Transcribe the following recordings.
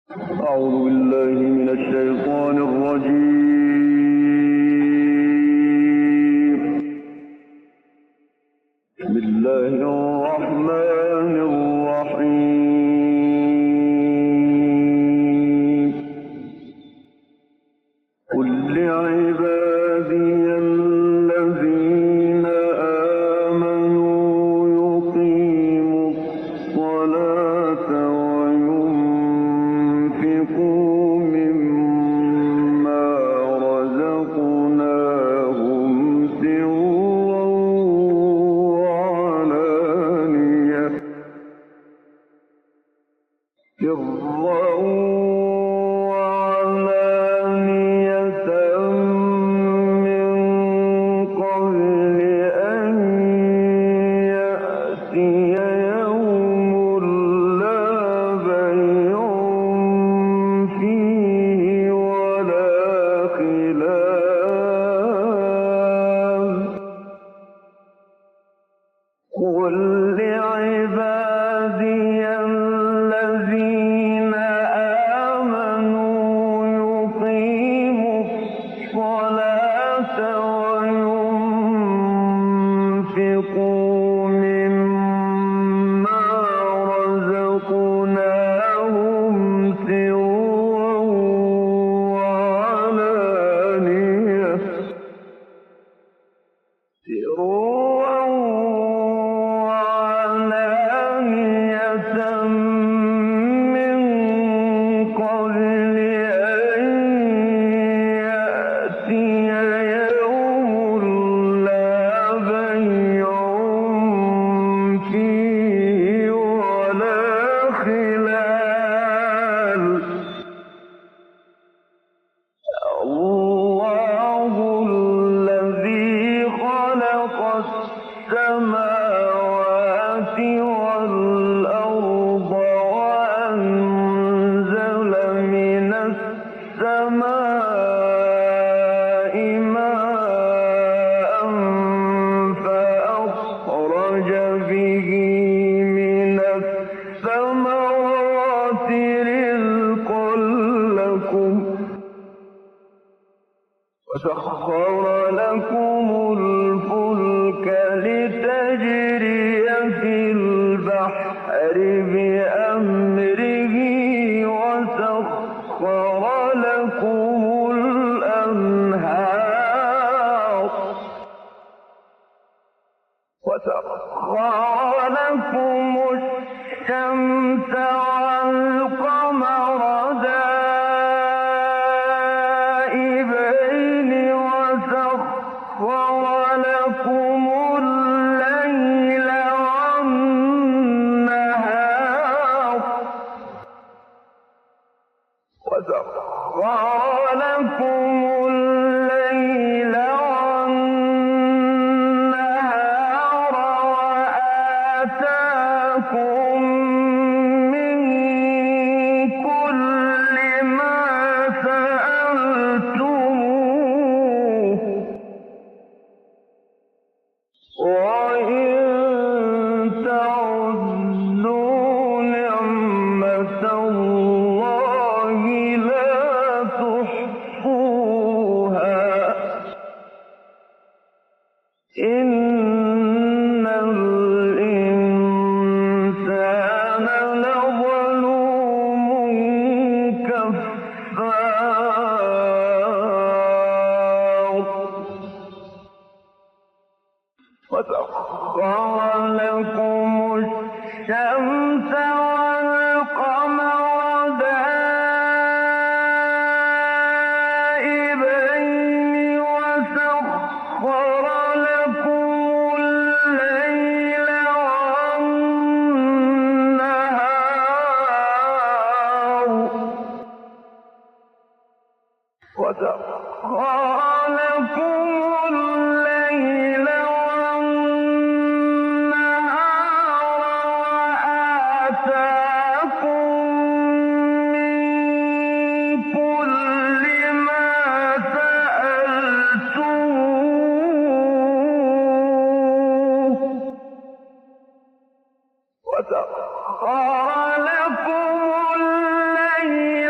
أعوذ بالله من الشيطان الرجيم. بسم الله الرحمن الرحيم. قل لعبادي الذين آمنوا يقيموا الصلاة وينفقوا مما رزقناهم سرا وعلانية من قبل أن يأتي يوم لا بيع فيه ولا خلال. قل لعبادي الذين آمنوا يقيموا الصلاة وينفقوا مما رزقناهم سرا وعلانية من قبل أن يأتي يوم لا بيع فيه ولا خلال. الله الذي خلق السماوات والأرض وأنزل من السماء ماء فأخرج به من الثمرات رزقا لكم وسخر لكم الفلك لتجري في البحر بأمره وسخر لكم الأنهار وسخر لكم الشمس والقمر دائبين وسخر لكم الليل والنهار وآتاكم من كل ما سألتموه وإن تعدوا نعمة الله لا تحصوها إن الإنسان لظلوم كفار. وسخر لكم الشمس والقمر دائبين وسخر لكم الليل والنهار وسخر لكم الليل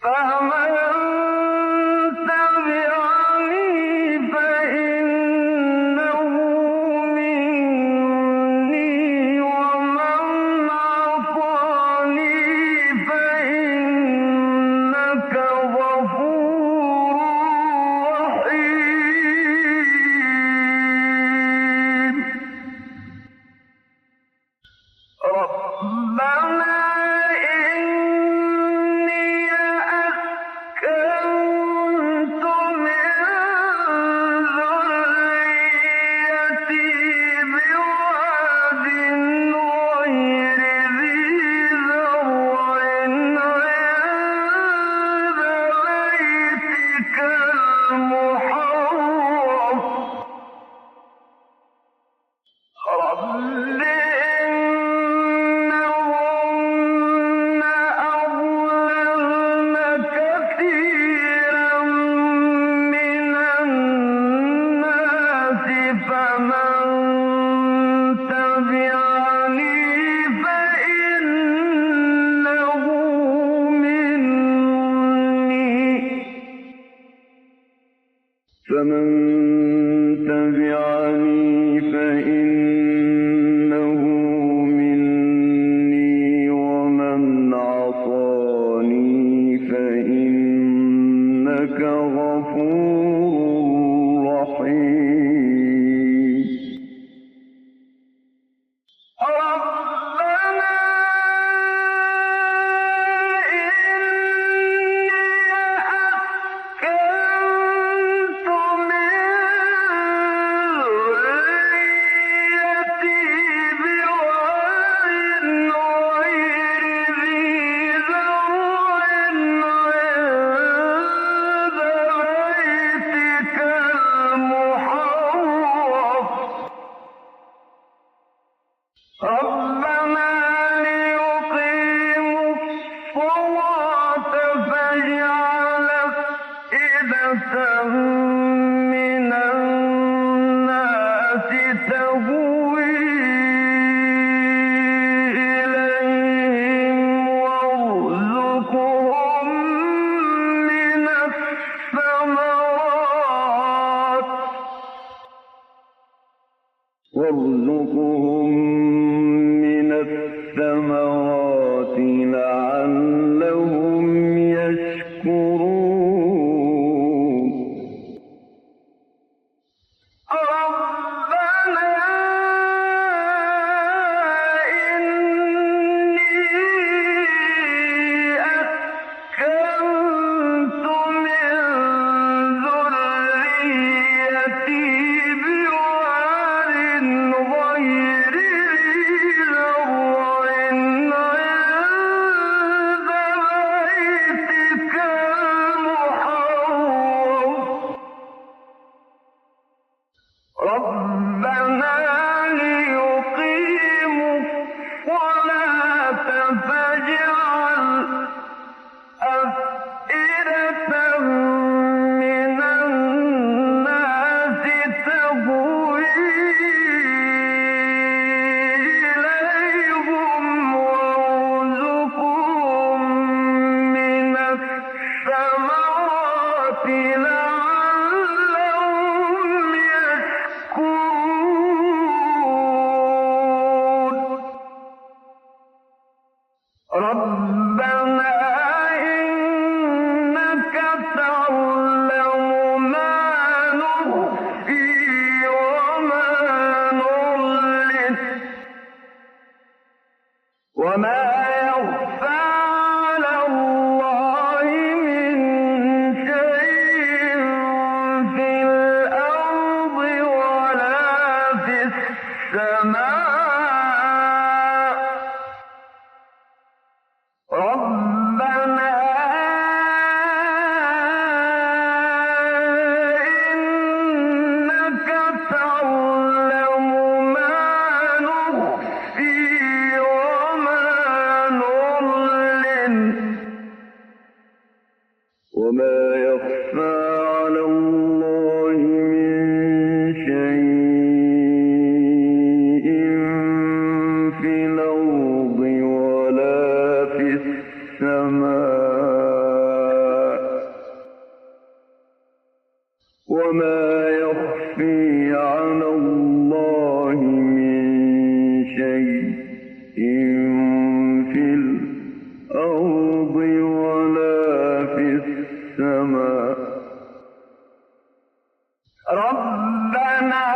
فمن تبعني فإنه مني ومن عصاني فإنك غفور رحيم ربنا إني أسكنت من ذريتي بواد غير ذي زرع عند بيتك المحرم رب إنهن أضللن كثيرا من الناس فمن تبعني فإنه مني ومن عصاني فإنك غفور رحيم ربنا إني أسكنت من ذريتي بواد غير ذي زرع عند بيتك المحرم ربنا ليقيموا الصلاة فاجعل أفئدة من الناس تهوي إليهم وارزقهم من الثمرات لعلهم يشكرون ربنا إني أسكنت من ذريتي بواد غير ذي زرع عند بيتك المحرم ربنا ليقيموا الصلاة فاجعل أفئدة من الناس تهوي إليهم وارزقهم من الثمرات لعلهم يشكرون ربنا إنك تعلم ما نخفي وما نعلن وما يخفى على الله من شيء في الأرض ولا في السماء ربنا إنك تعلم ما نخفي وما نعلن وما يخفى على الله من شيء في الأرض ولا في السماء وما يخفي على الله من شيء في الأرض ولا في السماء ربنا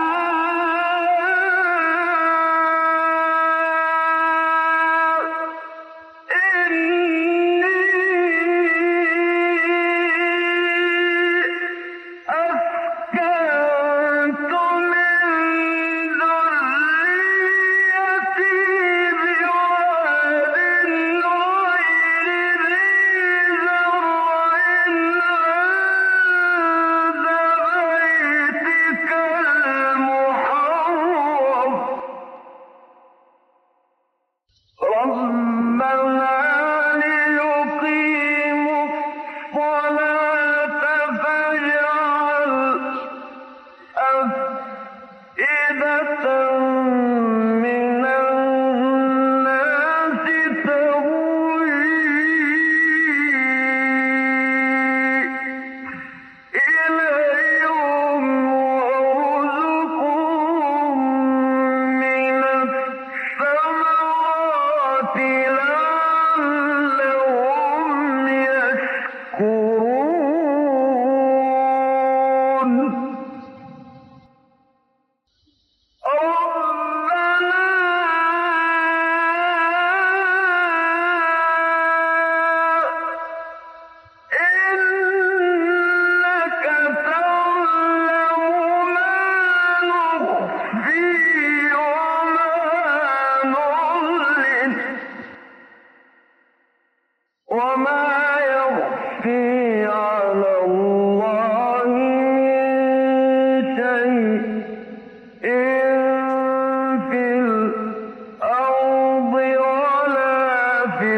وما يخفي على الله من شيء في الأرض ولا في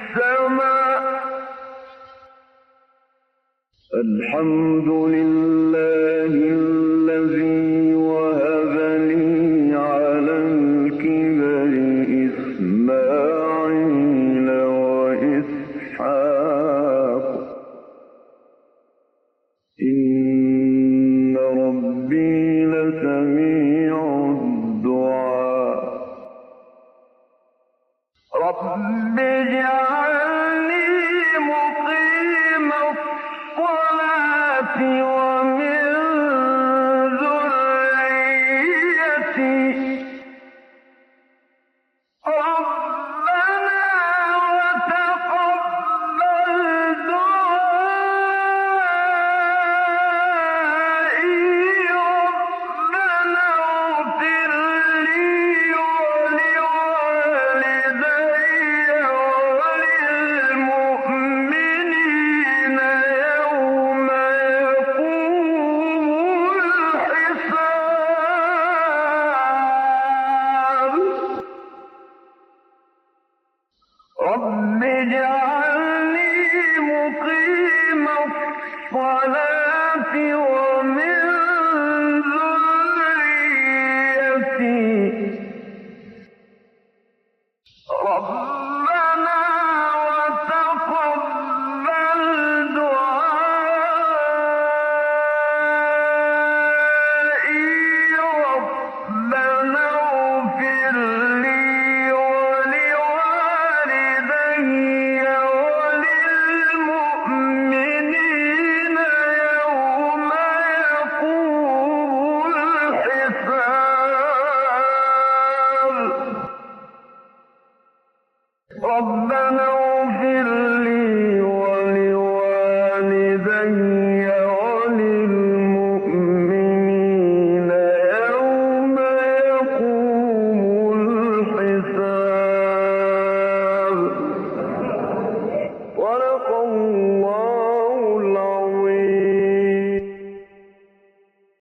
السماء الحمد لله